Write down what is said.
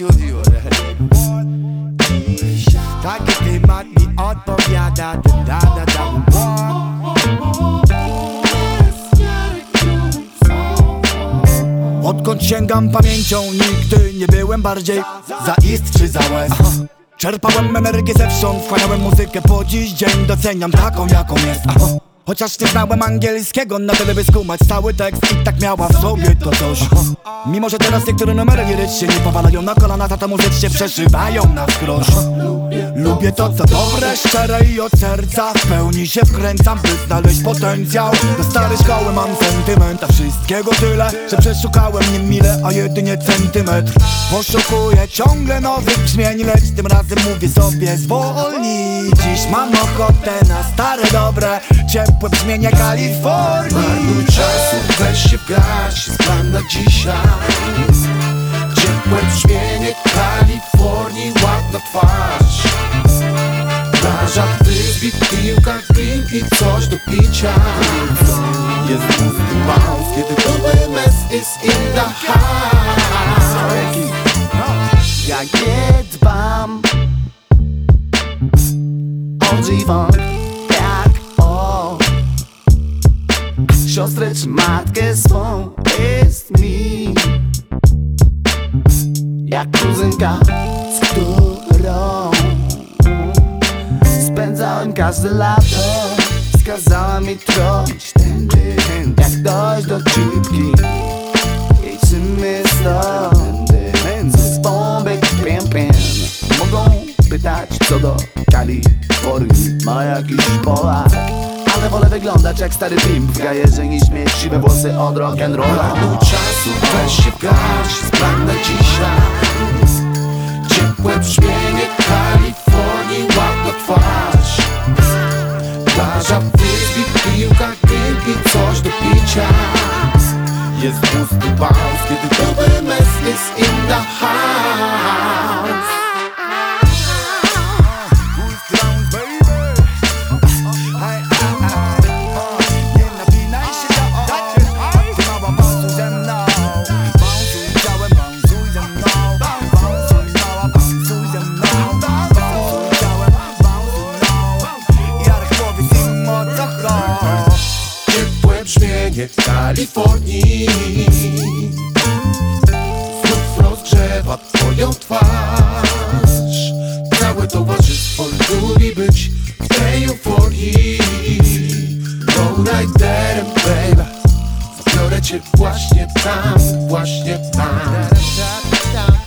studio. Taki klimat mi odpowiada. Odkąd sięgam pamięcią, nigdy nie byłem bardziej zaistrzy za łez. Czerpałem energię zewsząd, wchłaniałem muzykę po dziś dzień. Doceniam taką jaką jest. Chociaż nie znałem angielskiego, na tyle by skumać cały tekst i tak miała w sobie to coś. Mimo że teraz niektóre numery lirycznie nie powalają na kolana, za to muzycznie przeszywają na wskroś. Lubię to co dobre, szczere i od serca. W pełni się wkręcam, by znaleźć potencjał. Do starej szkoły mam sentyment, a wszystkiego tyle, że przeszukałem nie mile, a jedynie centymetr. Poszukuję ciągle nowych brzmień, lecz tym razem mówię sobie zwolnij. Dziś mam ochotę na stare dobre, ciepłe brzmienie Kalifornii. Marnuj czasu, weź się w garść, jest plan na dzisiaj. Ciepłe brzmienie Kalifornii, ładna twarz. Plaża, wysp, piłka, grill i coś do picia. Jest pusty bounce, kiedy WMS is in the house. Ja nie dbam o dziwon jak o siostrę czy matkę swą. Jest mi jak kuzynka, z którą spędzałem każde lato. Wskazała mi drogi tędy, jak dojść do cipki. I czym jest to? Z bombek piem. Mogą pytać co do Kalifornii, ma jakiś Polak. Ale wolę wyglądać jak stary pimp w gajerze niż mieć siwe włosy od rock'n'rolla. Marnuj czasu, weź się w garść, jest plan na dzisiaj. Ciepłe brzmienie Kalifornii, ładna twarz. Plaża, wysp, piłka, grill i coś do picia. Jest pusty bounce, kiedy WMS is in the house. Nie napinaj się do ty mała bounsuj ze mną. Bounsuj ciałem, bounsuj ze mną. Bounsuj mała, bounsuj ze mną. Bounsuj ciałem, bounsuj Jarek powiedz im o co chodzi. Ciepłe brzmienie Kalifornii znów rozgrzewa twoją twarz. Całe towarzystwo lubi być w tej euforii. Go right there, baby. Zabiorę cię właśnie tam, właśnie tam.